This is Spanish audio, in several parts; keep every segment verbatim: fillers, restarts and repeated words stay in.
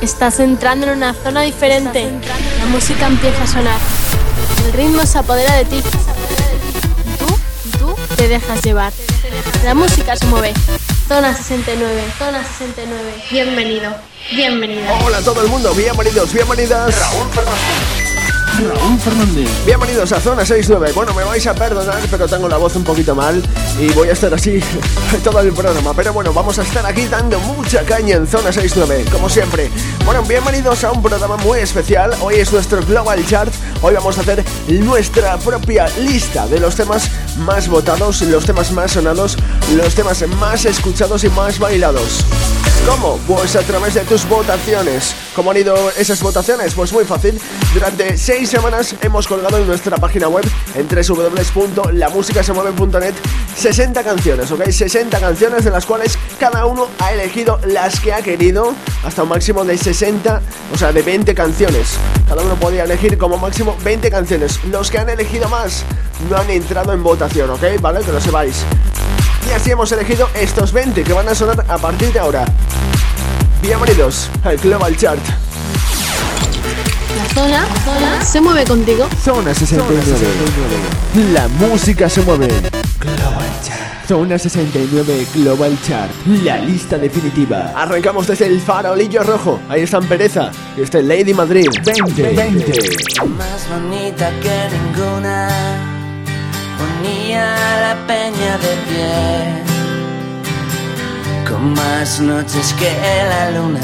Estás entrando en una zona diferente. La música empieza a sonar. El ritmo se apodera de ti. Tú, tú te dejas llevar. La música se mueve. Zona sesenta y nueve, Zona sesenta y nueve. Bienvenido, bienvenida. Hola a todo el mundo, bienvenidos, bienvenidas. Raúl Fernández. Raúl Fernández. Bienvenidos a Zona sesenta y nueve. Bueno, me vais a perdonar, pero tengo la voz un poquito mal y voy a estar así todo el programa. Pero bueno, vamos a estar aquí dando mucha caña en Zona sesenta y nueve, como siempre. Bueno, bienvenidos a un programa muy especial. Hoy es nuestro Global Chart. Hoy vamos a hacer nuestra propia lista de los temas más votados, los temas más sonados, los temas más escuchados y más bailados. ¿Cómo? Pues a través de tus votaciones. ¿Cómo han ido esas votaciones? Pues muy fácil. Durante seis semanas hemos colgado en nuestra página web en doble u doble u doble u punto la música se mueve punto net sesenta canciones, ¿ok? sesenta canciones de las cuales cada uno ha elegido las que ha querido, hasta un máximo de sesenta, o sea, de veinte canciones. Cada uno podía elegir como máximo veinte canciones. Los que han elegido más no han entrado en votación, ¿ok? Vale, que lo sepáis. Y así hemos elegido estos veinte que van a sonar a partir de ahora. Bienvenidos al Global Chart. La zona, la zona se mueve contigo. Zona sesenta y nueve. La música se mueve. Global Chart. Zona sesenta y nueve Global Chart. La lista definitiva. Arrancamos desde el farolillo rojo. Ahí está en Pereza. Y está en Lady Madrid. veinte, veinte. Más bonita que ninguna. Ponía la peña de pie, con más noches que la luna.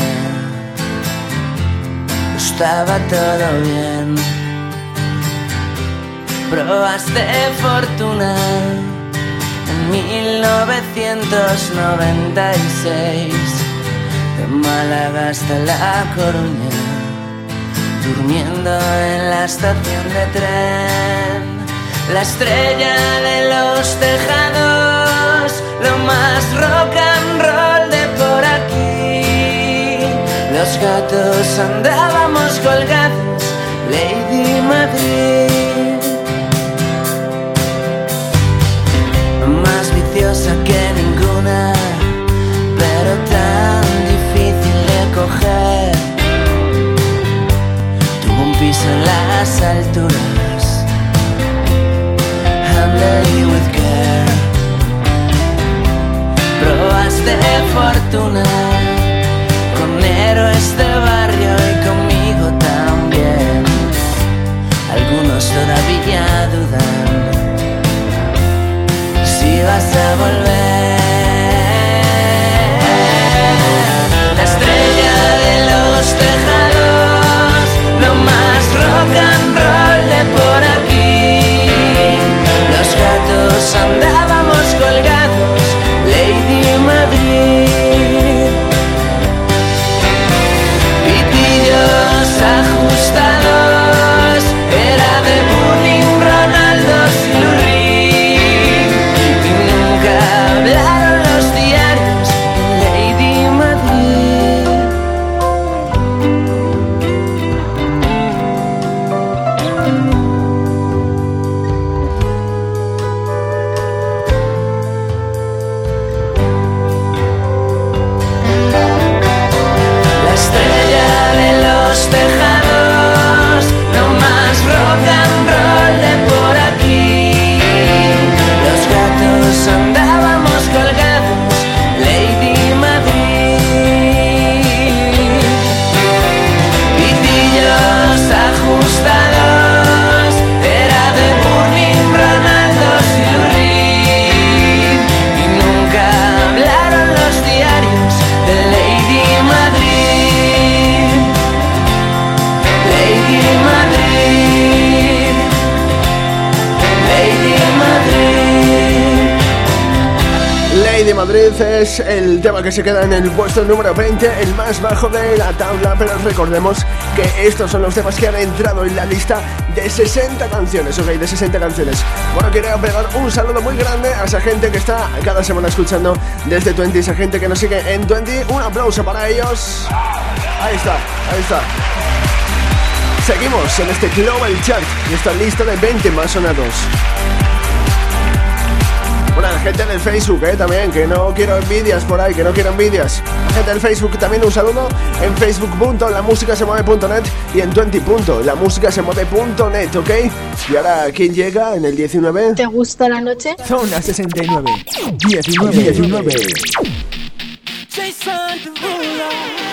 Estaba todo bien. Probaste fortuna en mil novecientos noventa y seis, de Málaga hasta La Coruña, durmiendo en la estación de tren. La estrella de los tejados, lo más rock and roll de por aquí. Los gatos andábamos colgados, Lady Madrid. Más viciosa que ninguna, pero tan difícil de coger. Tuvo un piso en las alturas, Lady with care. Probaste fortuna con héroes de barrio y conmigo también. Algunos todavía dudan si vas a volver. La estrella de los tejados, lo más rock and roll de por aquí. Los gatos andábamos colgados, Lady Madrid. Pitillos ajustados, era de Burning, Ronaldo, Silurri. Y nunca hablaron los diarios, Lady Madrid. Tejados, lo más rock and roll de por aquí. Los gatos andábamos colgados, Lady Madrid. Pitillos ajustados, era de Burning, Ronaldo, Silurri. Y nunca hablaron los diarios de Lady Madrid. Lady Madrid, Lady Madrid. Lady Madrid es el tema que se queda en el puesto número veinte, el más bajo de la tabla, pero recordemos que estos son los temas que han entrado en la lista de sesenta canciones, ok, de sesenta canciones. Bueno, quiero pegar un saludo muy grande a esa gente que está cada semana escuchando desde veinte, esa gente que nos sigue en veinte, un aplauso para ellos. Ahí está, ahí está. Seguimos en este Global Chart y esta lista de veinte más sonados. Bueno, la gente del Facebook, eh, también, que no quiero envidias por ahí, que no quiero envidias. La gente del Facebook también un saludo en facebook punto la música se mueve punto net y en veinte punto la música se mueve punto net, ¿ok? Y ahora, ¿quién llega en el diecinueve? ¿Te gusta la noche? Zona sesenta y nueve. diecinueve. diecinueve. Jason Derulo.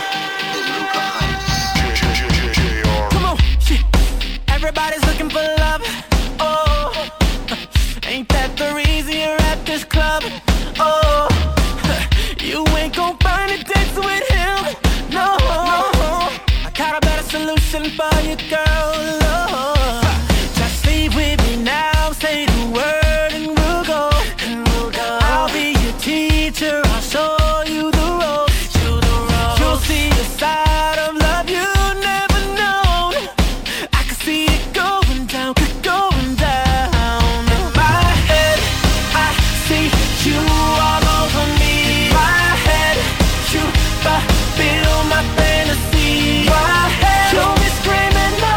Come on, shit. Everybody's looking for love. Oh, ain't that the reason you're at this club? Oh, you ain't gon' find a date with him. No, I got a better solution for you, girl. Oh, just leave with me now. Say the word and we'll go. And we'll go. I'll be your teacher. I'll show you the ropes. You the ropes. You'll see a side of love you never known. I can see it going down, going down. In my head, I see you all over me. My head, you fulfill my fantasy. My head, you'll be screaming no.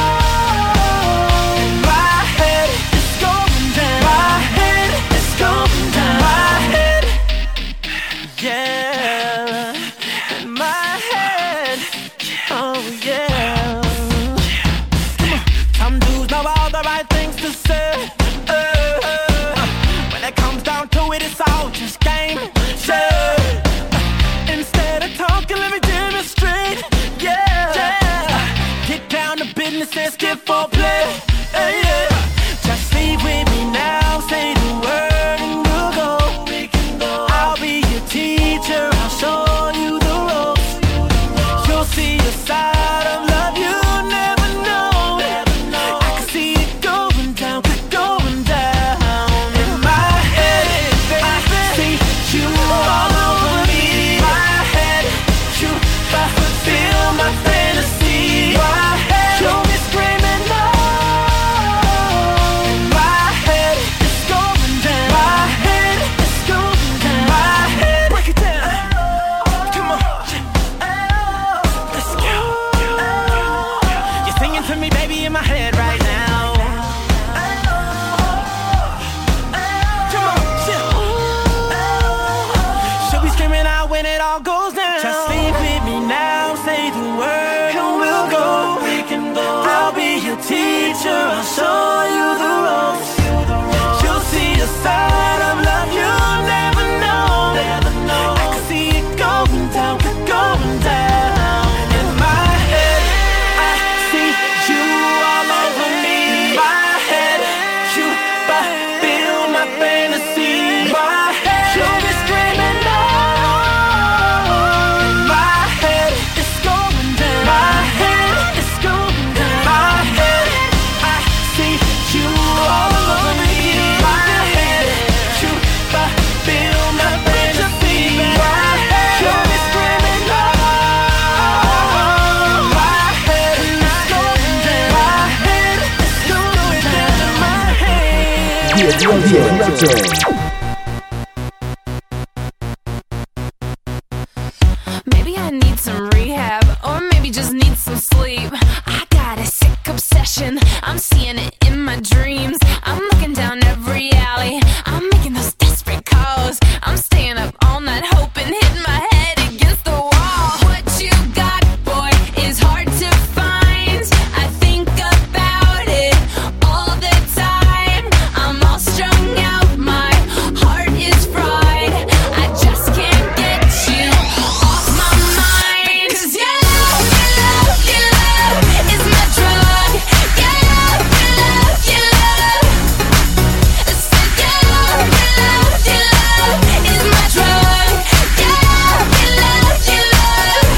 In my head, it's going down. My head, it's going down. My head, yeah. In my head, oh yeah. Some dudes know all the right things to say. Uh, uh, when it comes down to it, it's all just game. Sure. Instead of talking, let me demonstrate. Yeah. yeah. Get down to business and skip for play. Uh, yeah. Just leave with me now. Say the word and we'll go. We can go. I'll be your teacher. I'll show you the ropes. You'll see a side of love you never know. I can see it going down, going down. In my head, I see you all over me. My head, you fulfill my fantasy. My head, you'll be screaming no. In my head, it's going down. My head, it's going down. My head, break it down. Come on, let's go. You're singing to me, baby, in my head right now. Come on, chill. She'll be screaming out when it all goes down. Just sleep with me now, say the word and we'll go. We can go. I'll be your teacher, I'll show you the ropes. You'll see a side of love you never know. I can see it going down, going down. In my head, I see you all over me. My head, you fulfill my fantasy. My head, you'll be screaming no. In my head, it's going down. My head, it's going down. My head, I see you all over me. My head, you fulfill my fantasy. My head, you'll be screaming no. My head, it's going down. My head, it's going down. My head. dieciocho. Maybe I need some rehab, or maybe just need some sleep. I got a sick obsession, I'm seeing it in my dreams. I'm looking down every alley, I'm making those desperate calls. I'm staying up all night hoping, hitting my head against the wall. What you got, boy, is hard to find. I think about it all the time. I'm all strung out, my heart is fried. I just can't get you off my mind. 'Cause your love, your love, your love is my drug. Your love, your love, your love. So your love, your love, your love is my drug. Your love, your love, your love.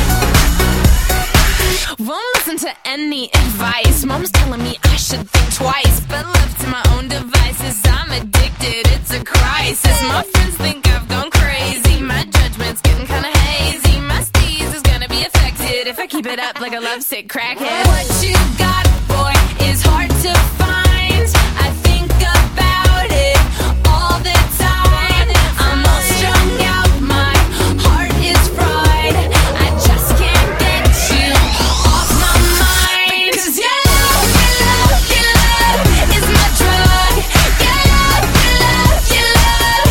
Won't listen to any advice. Mom's telling me I should think twice, but left to my own devices, I'm addicted. It's a crisis. My friends think I've gone crazy. My judgment's getting kinda hazy. My steez is gonna be affected if I keep it up like a lovesick crackhead. What you got, boy, is hard to find. I think about it all the time. I'm all strung out, my heart is fried. I just can't get you off my mind. 'Cause your love, your love, your love is my drug. Your love, your love, your love.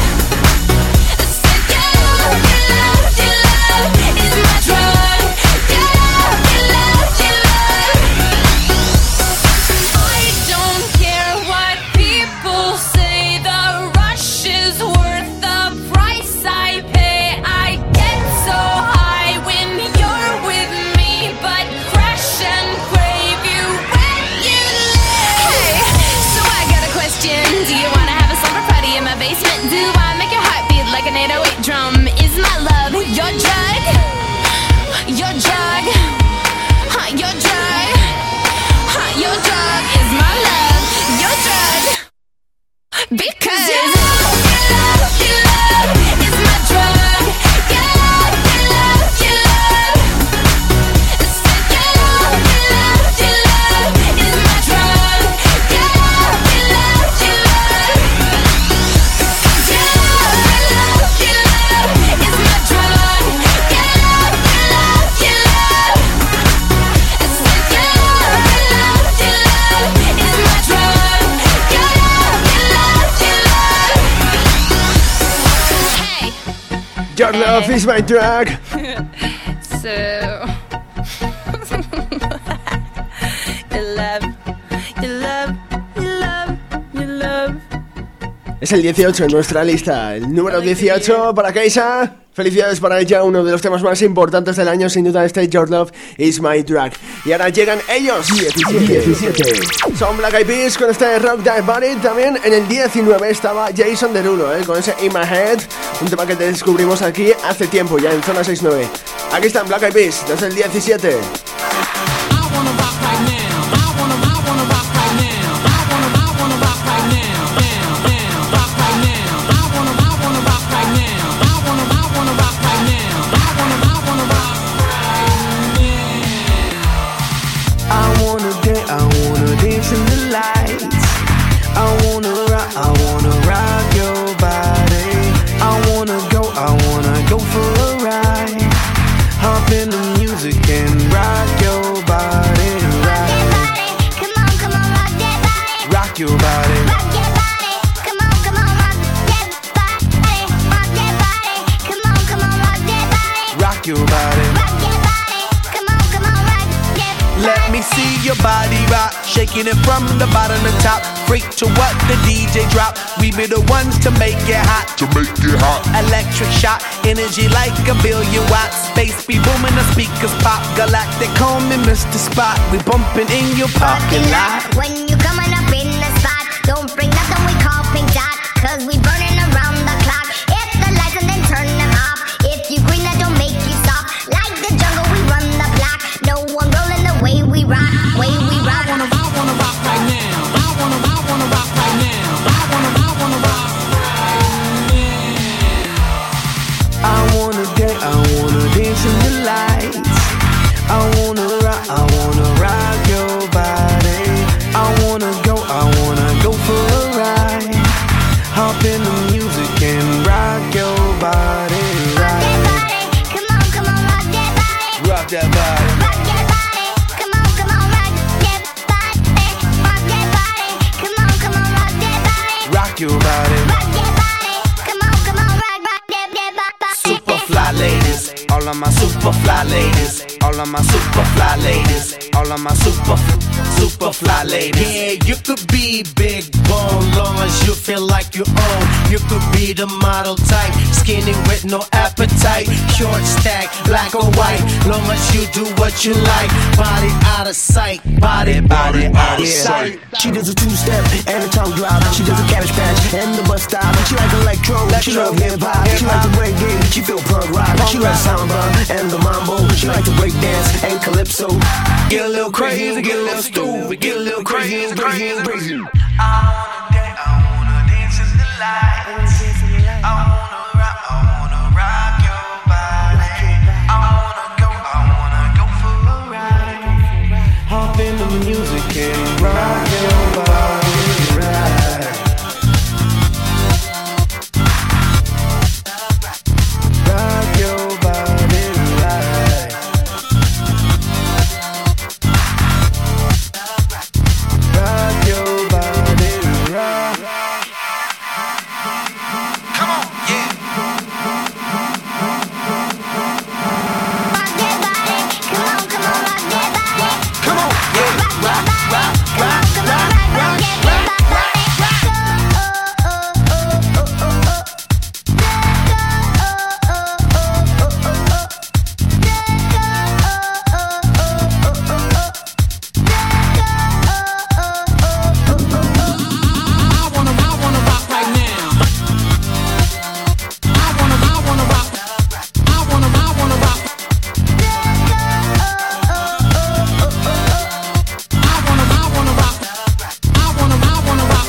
Your Love Is My Drug. So your love, your love, your love, your love. Es el dieciocho en nuestra lista. El número dieciocho para Keisha. Felicidades para ella, uno de los temas más importantes del año, sin duda este Your Love Is My Drug. Y ahora llegan ellos, diecisiete. Son Black Eyed Peas con este Rock That Body. También en el diecinueve estaba Jason Derulo, ¿eh? Con ese In My Head, un tema que te descubrimos aquí hace tiempo, ya en Zona sesenta y nueve. Aquí están Black Eyed Peas, desde el diecisiete. In the lights, I wanna rock, I wanna rock your body. I wanna go, I wanna go for a ride. Hop in the music and rock your body, rock your body. Come on, come on, rock that body. Rock your body. Rock your body. Come on, come on, rock that body. Rock that body. Come on, come on, rock that body. Rock your body. Rock your body. Come on, come on, rock that body. Let me see your body rock. Shaking it from the bottom to top. Freak to what the D J drop. We be the ones to make it hot. To make it hot. Electric shock. Energy like a billion watts. Space be booming, the speakers pop. Galactic, call me Mister Spot. We bumping in your parking lot. When you coming up in the spot, don't bring nothing we call pink dot. Cause we burning around the clock. Hit the lights and then turn them off. If you green, that don't make you stop. Like the jungle, we run the block. No one rolling the way we rock. Way we rock. I wanna, I wanna rock right now. I wanna, I wanna rock right now. I wanna, I wanna rock right now. I wanna dance, I wanna dance in the lights. I wanna rock, I wanna rock your body. I wanna go, I wanna go for a ride. Hop in the music and rock your body, Rock that right. body. Come on, come on, rock that body. Rock that body. Rock that body. Come on, come on, rock that body. Rock that body. Come on, come on, rock that body. Rock your body. Rock that body. Come on, come on, rock, rock that, that body. Super fly ladies, all of my super fly ladies, all of my super fly ladies, all of my super, super fly ladies. Yeah, you could be big bone, long as you feel like you own. You could be the model type, skinny with no appetite, short stack, black or white, long as you do what you like. Body out of sight, body, body out of sight. She does a two-step and a tongue drop. She does a cabbage patch and the bus stop. She like electro, she love hip-hop. She like the reggae, she feel punk rock. She like samba and the mambo. She like to break dance and calypso. Get a little crazy, get a little stupid, get a little crazy, crazy, crazy. I wanna dance, I wanna dance in the lights. I wanna rock, I wanna rock your body. I wanna go, I wanna go for a ride. Hop in the music and rock your body right. Rock your body right. Rock your body right. Come on, yeah. Rock that body. Come on, come on, rock that body. Come on, yeah. Rock that body. Come on, come on, rock, rock that body. I wanna, I wanna rock right now. I wanna, I wanna rock. I wanna, I wanna rock. I wanna, I wanna rock. I wanna, I wanna rock.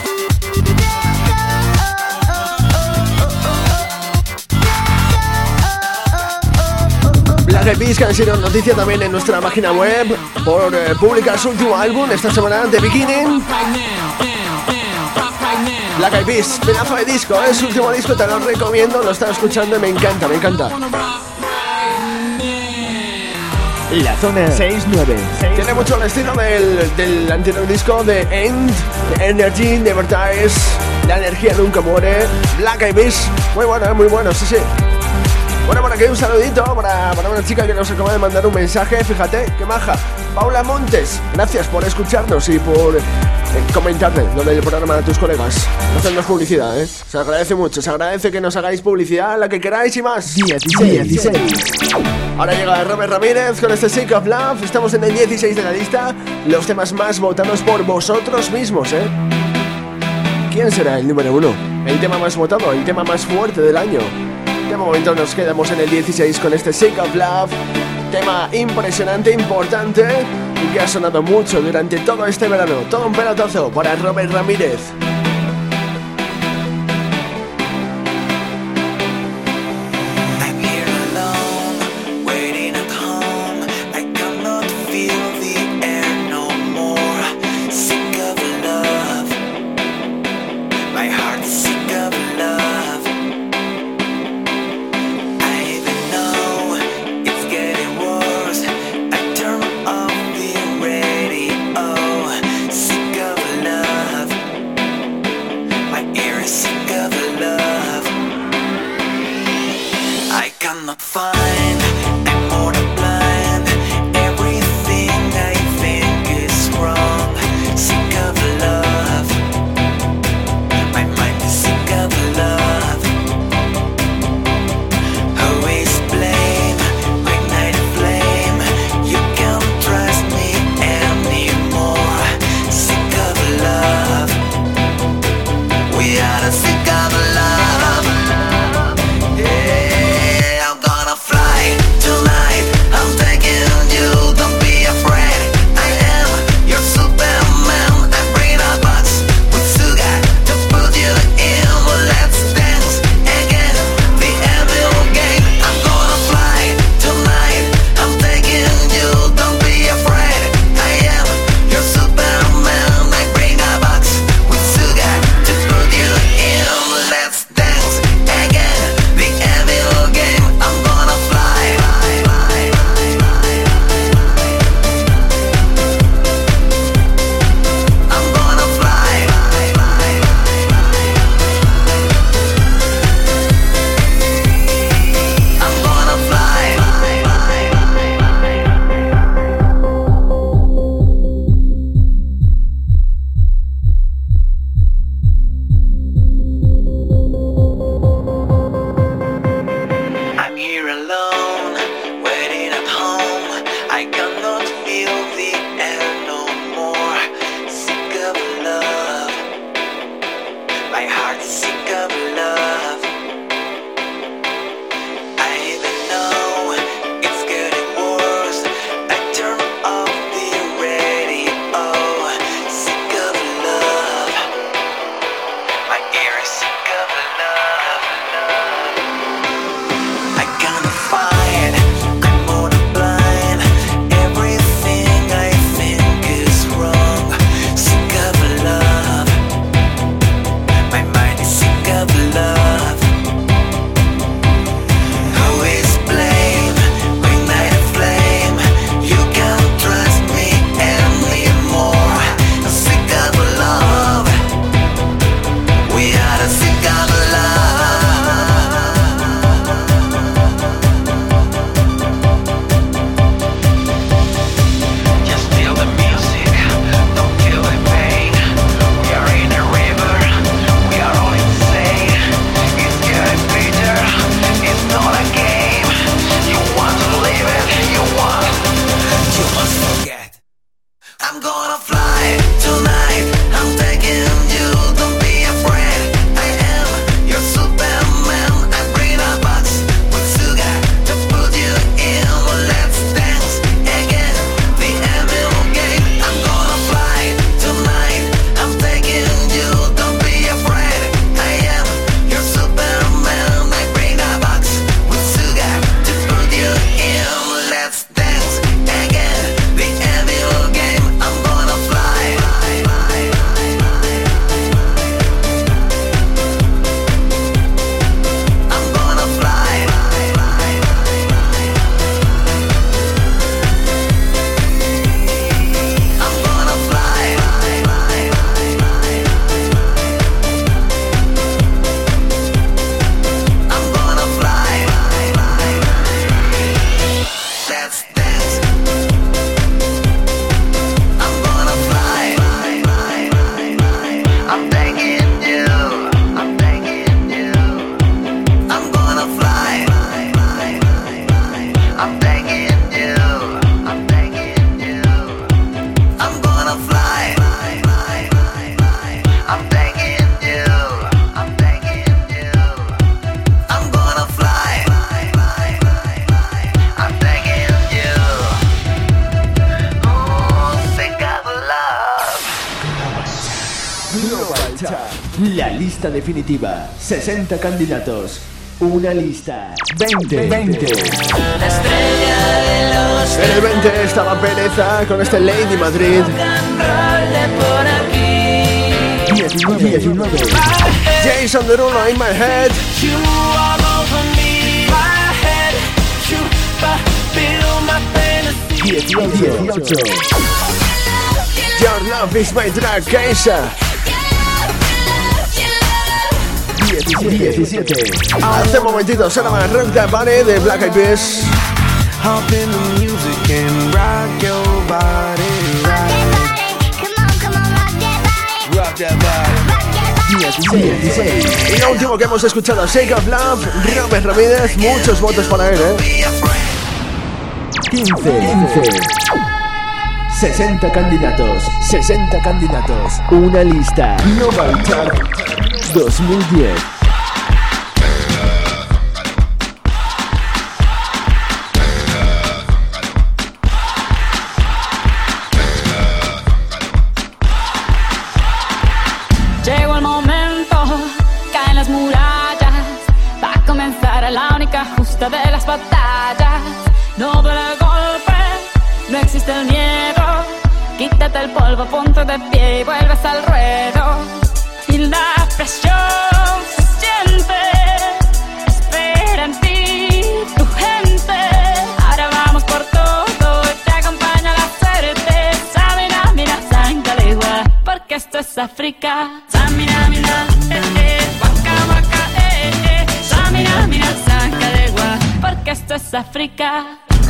Black Eyed Peas, que han sido noticia también en nuestra página web por eh, publicar su último álbum esta semana, The Beginning. Right now, down, down, rock right now. Black Eyed Peas, pedazo de disco, es su último disco, te lo recomiendo, lo estaba escuchando y me encanta, me encanta. Wanna rock right now. La zona sesenta y nueve. Tiene mucho el estilo del, del anterior disco de End, de Energy, Never Dies, La energía nunca muere, Black Eyed Peas, muy bueno, eh, muy bueno, sí, sí. Bueno, por aquí un saludito para, para una chica que nos acaba de mandar un mensaje. Fíjate, qué maja. Paula Montes, gracias por escucharnos y por eh, comentarle lo del programa a tus colegas. No hacernos publicidad, ¿eh? Se agradece mucho, se agradece que nos hagáis publicidad, la que queráis y más. dieciséis. Ahora llega Robert Ramírez con este Sick of Love. Estamos en el dieciséis de la lista. Los temas más votados por vosotros mismos, ¿eh? ¿Quién será el número uno? El tema más votado, el tema más fuerte del año. De momento nos quedamos en el dieciséis con este Sick of Love. Tema impresionante, importante y que ha sonado mucho durante todo este verano. Todo un pelotazo para Robert Ramírez. Everything I La lista definitiva. sesenta candidatos. Una lista. veinte. veinte. La estrella de los En el veinte estaba Pereza con este Lady Madrid. por aquí. diecinueve. diecinueve. Jason Derulo, In My Head. You all over me, my head. You fulfill my fantasy. dieciocho. Your Love Is My Drag, Keisha. diecisiete. Hace momentito sonaba Rock That Body de Black Eyed Peas. Hop in the music and rock your body right. Come on, come on, rock that body. Rock that body. dieciséis. Y lo último que hemos escuchado, Shake of Love, Robert Ramírez, muchos votos para él, ¿eh? quince. sesenta candidatos. sesenta candidatos. Una lista. Global Chart dos mil diez. Llegó el momento, caen las murallas, va a comenzar la única justa de las batallas. No duele el golpe, no existe el miedo, quítate el polvo, ponte de pie y vuelves al ruedo. Y la presión se siente, espera en ti tu gente. Ahora vamos por todo y te acompaña la suerte. Samina, mira, Sangalegua, porque esto es África. Samina, mira, eh, eh, waka, waka, eh, eh. Samina, mira, Sangalegua, porque esto es África.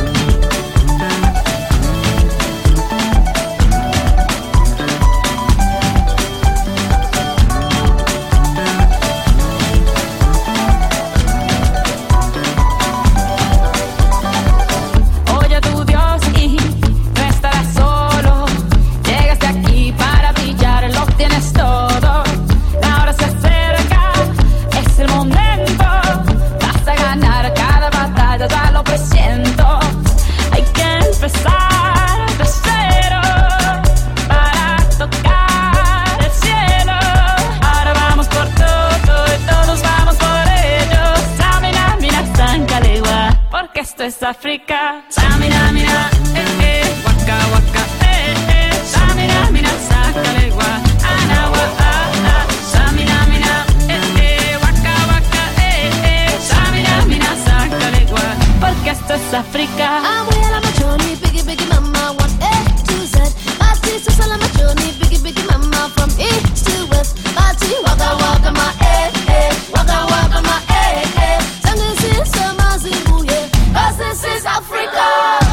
Esto es África. Samina, mira, eh, eh, waka, waka, eh, eh. Samina, mira, Sangalegua, anawa, ah, ah. Samina, mira, eh, eh, waka, waka, eh, eh. Samina, mira, Sangalegua, porque esto es África. I'm way out on my journey, biggie, biggie, mama, one A to Z. My sister's all on my journey, biggie, biggie, mama, from east to west. Party, waka, waka, my eh, eh, waka, waka, my eh, eh. Sangre sin sama zimbuye, cause this is Africa.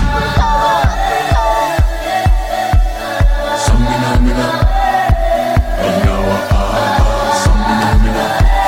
Samina, mina, anawa, ah, samina, mina,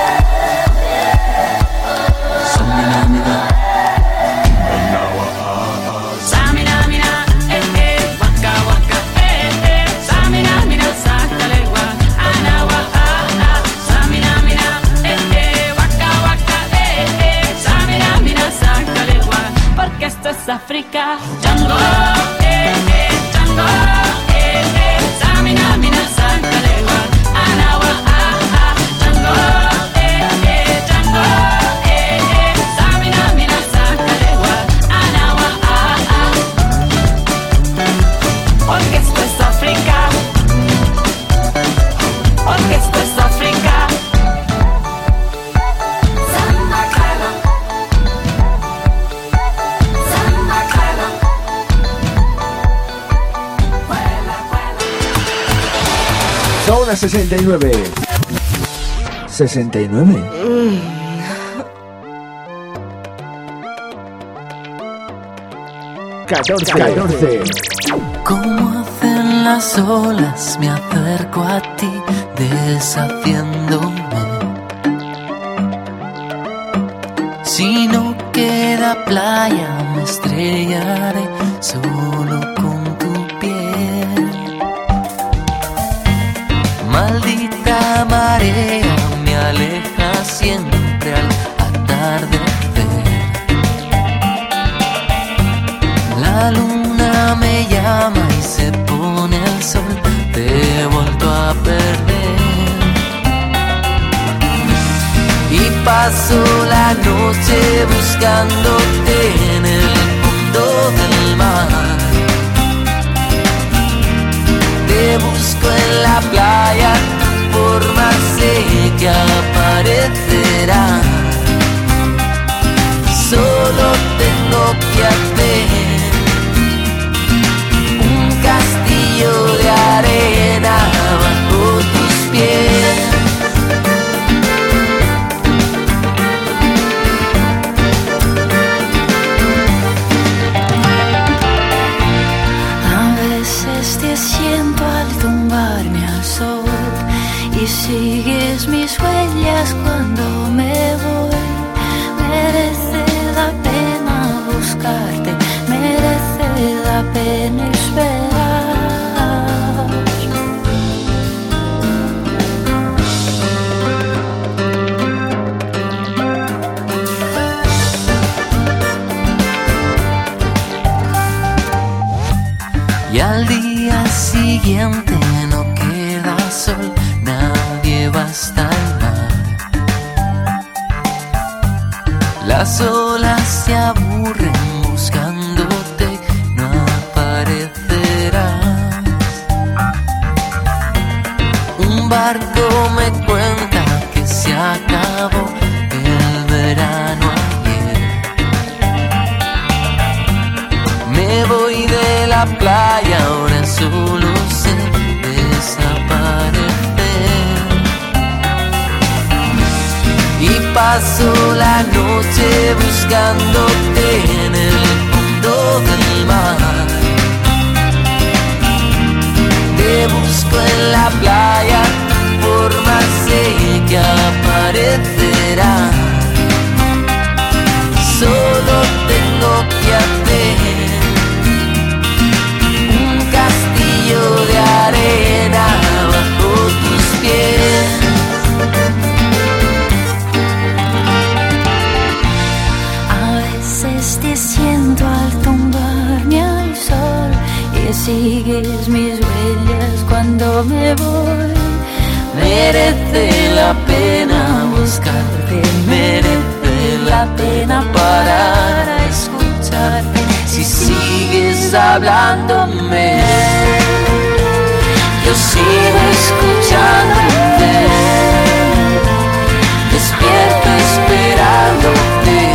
samina, mina, anawa, ah, Samina, mira, eh, eh, waka, waka, eh, eh. Samina, mira, Sangalegua, anawa, ah, ah. Samina, mira, eh, eh, waka, waka, eh, eh. Samina, mira, Sangalegua, porque esto es África. Django, eh, eh, Django, eh, eh. Samina, mira, Sangalegua, anawa, ah, ah. Django, eh, eh, Django, eh, eh. Samina, mira, Sangalegua, anawa, ah, ah. Porque esto es África. Porque esto es África. Samba Clara. Samba Clara. Vuela, vuela. Zona sesenta y nueve. sesenta y nueve. catorce. catorce. Como hacen las olas, me acerco a ti, deshaciéndome. Si no queda playa, me estrellaré solo con tu piel. Maldita marea me aleja siempre al atardecer. La luna me llama y se pone el sol, te he vuelto a perder. noche buscándote en el fondo del mar. Te busco en la playa, tu forma sé que aparecerá. Solo tengo que hacer un castillo de arena bajo tus pies. A veces te siento al tumbarme al sol y sigues mis huellas cuando me voy. Merece la pena buscarte, merece la pena esperar. Y al día siguiente no queda sol, nadie va hasta el mar. Las olas se aburren buscándote, no aparecerás. Un barco me cuenta que se acabó el verano ayer. Me voy de la playa, ahora solo sé desaparecer. Y paso la noche buscándote en el fondo del mar. Te busco en la playa, tu forma sé que aparecerá. Solo tengo que hacer un castillo de arena bajo tus pies. Te siento al tumbarme al sol y sigues mis huellas cuando me voy. Merece la pena buscarte, merece la pena parar a escucharte. Si sigues hablándome, yo sigo escuchándote. Despierto esperándote.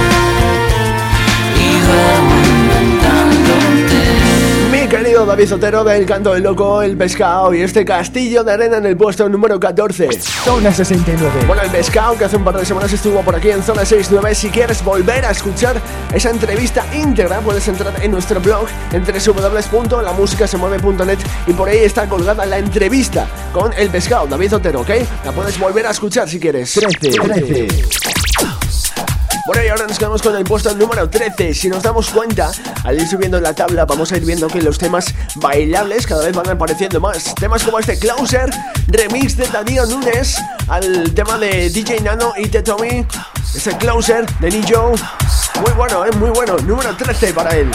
Mi querido David Otero del Canto del Loco, El Pescado y este Castillo de Arena en el puesto número catorce. Zona sesenta y nueve. Bueno, El Pescado, que hace un par de semanas estuvo por aquí en Zona sesenta y nueve. Si quieres volver a escuchar esa entrevista íntegra, puedes entrar en nuestro blog en doble u doble u doble u punto la música se mueve punto net y por ahí está colgada la entrevista con El Pescado, David Otero, ¿ok? La puedes volver a escuchar si quieres. trece, trece. Bueno, y ahora nos quedamos con el puesto número trece. Si nos damos cuenta, al ir subiendo en la tabla, vamos a ir viendo que los temas bailables cada vez van apareciendo más. Temas como este Closer, remix de Darío Núñez al tema de D J Nano y T Tommy. Ese Closer de Nijo. Muy bueno, eh, muy bueno. Número trece para él.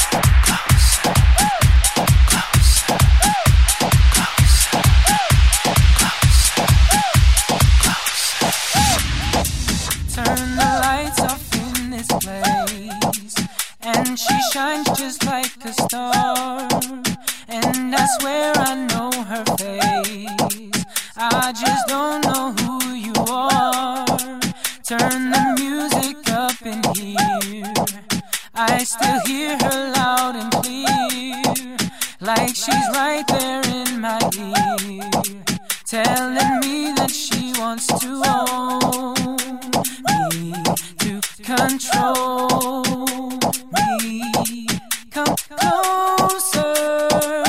And she shines just like a star, and I swear I know her face. I just don't know who you are. Turn the music up in here. I still hear her loud and clear, like she's right there in my ear, telling me that she wants to own me, to control me. Come closer,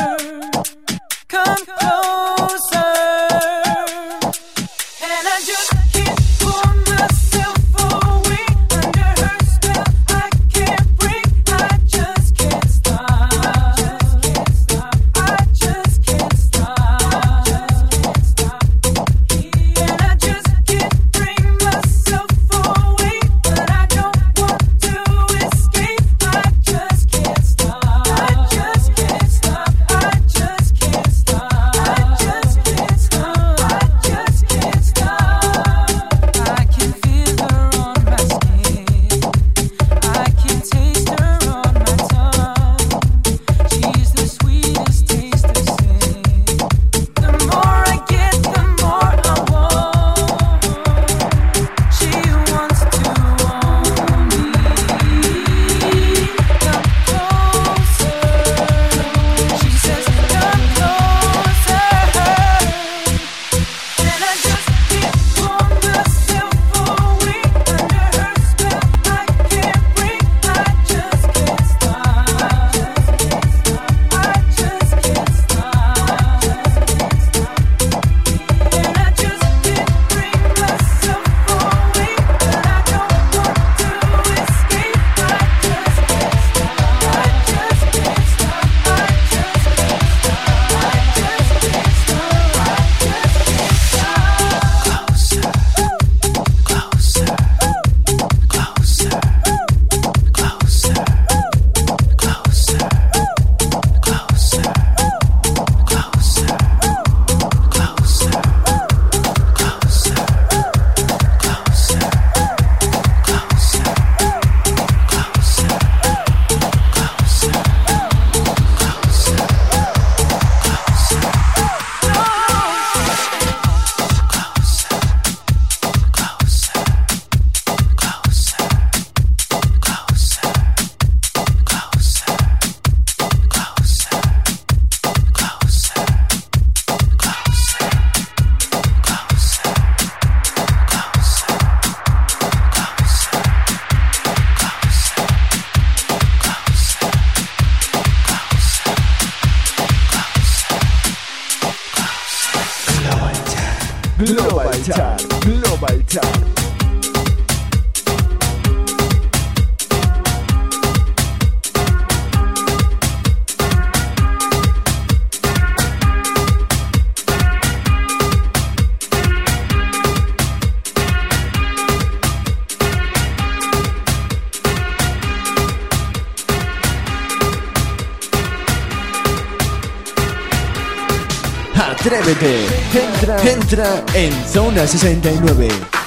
come closer. And I just can't pull myself away. Under her spell I can't break. I just can't stop. I just can't stop. And I just can't bring myself away. But I don't want to Global Chart, Global Chart. Atrévete, entra, entra en Zona sesenta y nueve.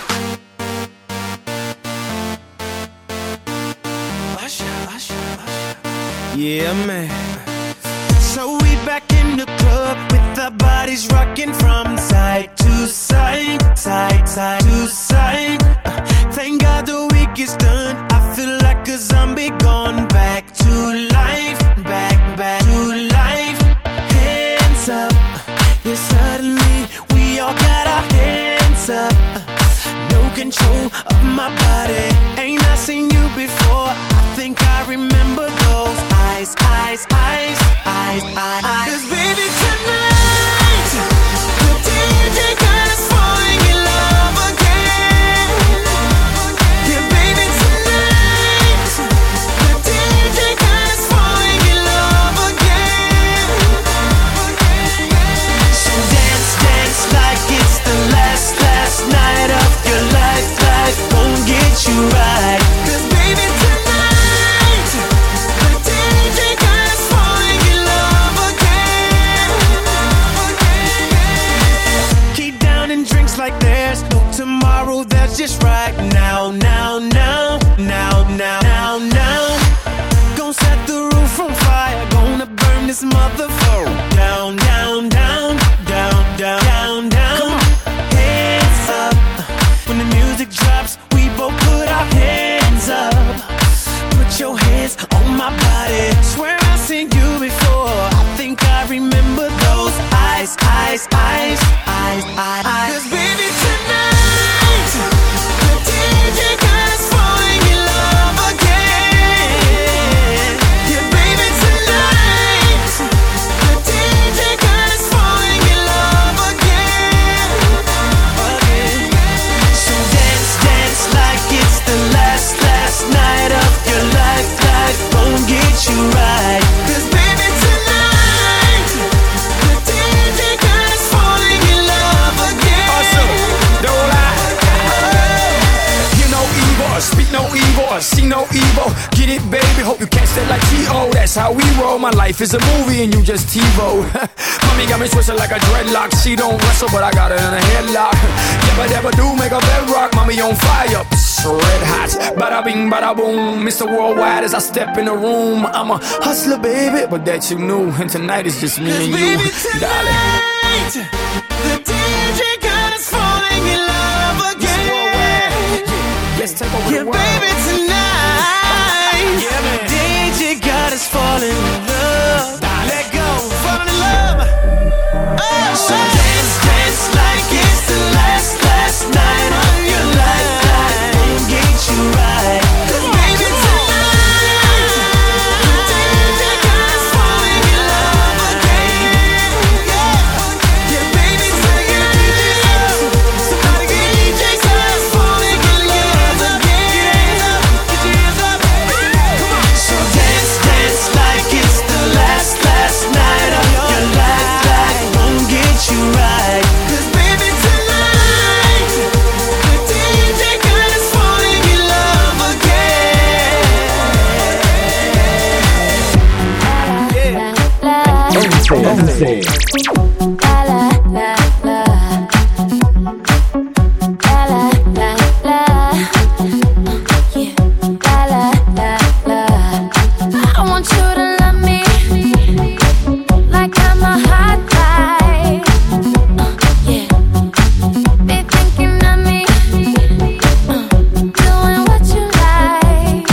Yeah, man. So we back in the club with our bodies rocking from side to side, side, side to side. Thank God the week is done. I feel like a zombie gone back to life, back, back to life. Hands up. Yeah, suddenly we all got our hands up. No control of my body. Ain't I seen you before? I think I remember those eyes, eyes, eyes, eyes, eyes, eyes. 'Cause baby tonight, the D J got us falling in love again. Yeah, baby tonight, the D J got us falling in love again. So dance, dance like it's the last, last night of your life. Life won't get you right. 'Cause baby tonight, the D J got us falling in love again. Keep downing drinks like there's no tomorrow. That's just right now, now, now, now, now, now, now. Gonna set the roof on fire. Gonna burn this motherfucker down, down, down, down, down, down, down. Hands up. When the music drops, we both put our hands up. Put your hands on my body. Swear I've seen you before. I think I remember those eyes, eyes, eyes, eyes, eyes, eyes. 'Cause baby tonight, the D J got us falling in love again. Yeah, baby tonight, the D J got us falling in love again. Again. So dance, dance like it's the last, last night of your life. Life won't get you right. 'Cause baby tonight, the D J got us falling in love again. Awesome, don't lie. Hear no evil, speak no evil, see no evil. Get it, baby, hope you catch that like T O. That's how we roll. My life is a movie and you just TiVo. Mommy got me twisted like a dreadlock. She don't wrestle, but I got her in a headlock. Never, never do make a bedrock. Mommy on fire, psst, red hot. Bada bing, bada boom. Mister Worldwide as I step in the room. I'm a hustler, baby, but that you knew. And tonight is just me and you, Baby darling. tonight, the D J got us falling in love again. Let's take over Yeah, the world. baby tonight, Yeah, man. D J got us falling in love. Let go, falling in love. Oh, so dance, dance like it's the last, last night of your life. Life won't get you right. 'Cause baby tonight, the D J got us falling in love again. Yeah, yeah, baby tonight, somebody get D J got us falling in love again. Get your hands up, get your hands up. Come on. So dance, dance like it's the last, last night of your life. Life won't get you right. 'Cause baby tonight, the D J got us falling in love again. once, once. I want you to love me like I'm a hot guy. Uh, yeah, be thinking of me, uh, doing what you like.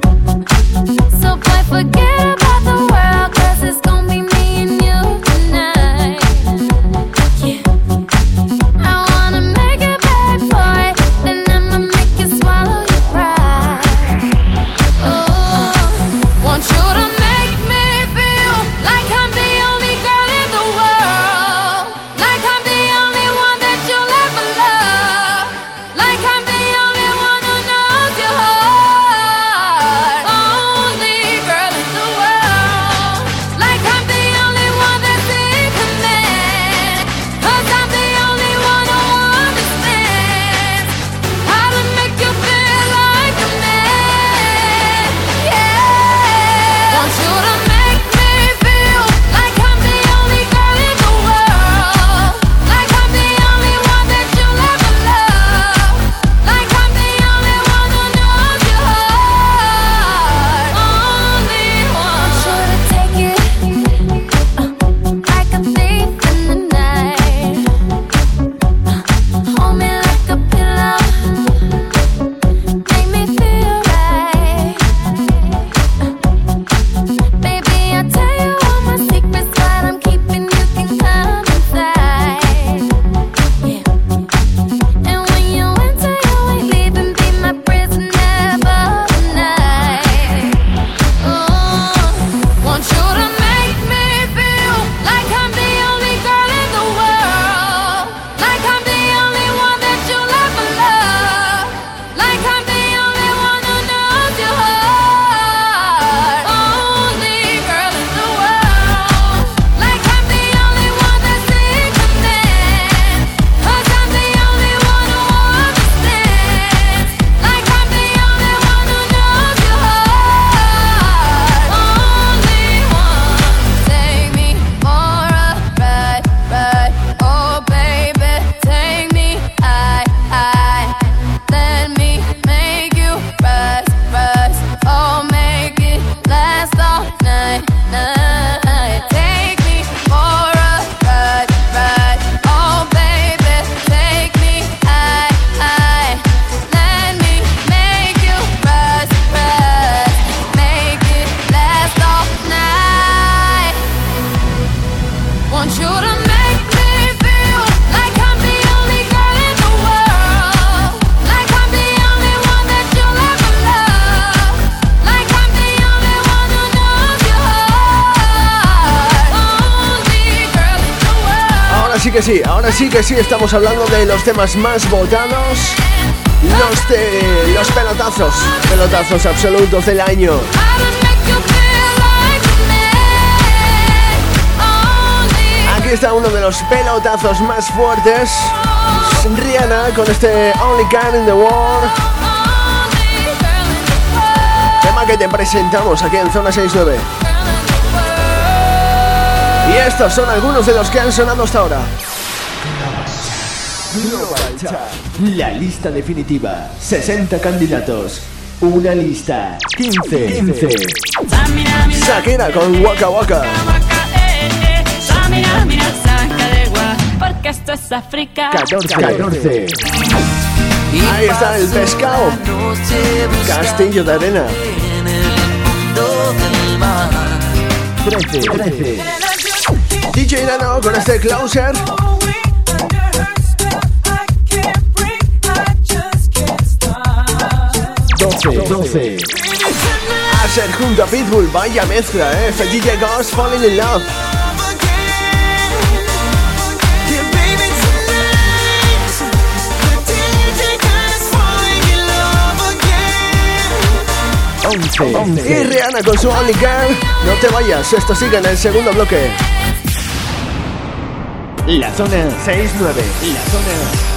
So boy, forget about the world, 'cause it's gonna be me and you tonight. want you to make me feel like I'm the only girl in the world, like I'm the only one that you'll ever love, like I'm the only one who knows your heart, only girl in the world. Ahora sí que sí, ahora sí que sí estamos hablando de los temas más votados, los de los pelotazos, pelotazos absolutos del año. Aquí está uno de los pelotazos más fuertes, Rihanna con este Only Girl in the World, tema que te presentamos aquí en Zona sesenta y nueve. Y estos son algunos de los que han sonado hasta ahora. Global Chart. La lista definitiva. sesenta candidatos. Una lista. quince. quince. Shakira con Waka Waka. Porque esto es África. catorce. catorce. Ahí está el pescado. Castillo de arena. trece. trece. D J Nano con este Closer. doce. doce. Asher junto a Pitbull, vaya mezcla, eh. D J Ghost Falling in Love. once. once. Y Rihanna con su Only Girl. No te vayas, esto sigue en el segundo bloque. La zona sesenta y nueve. La zona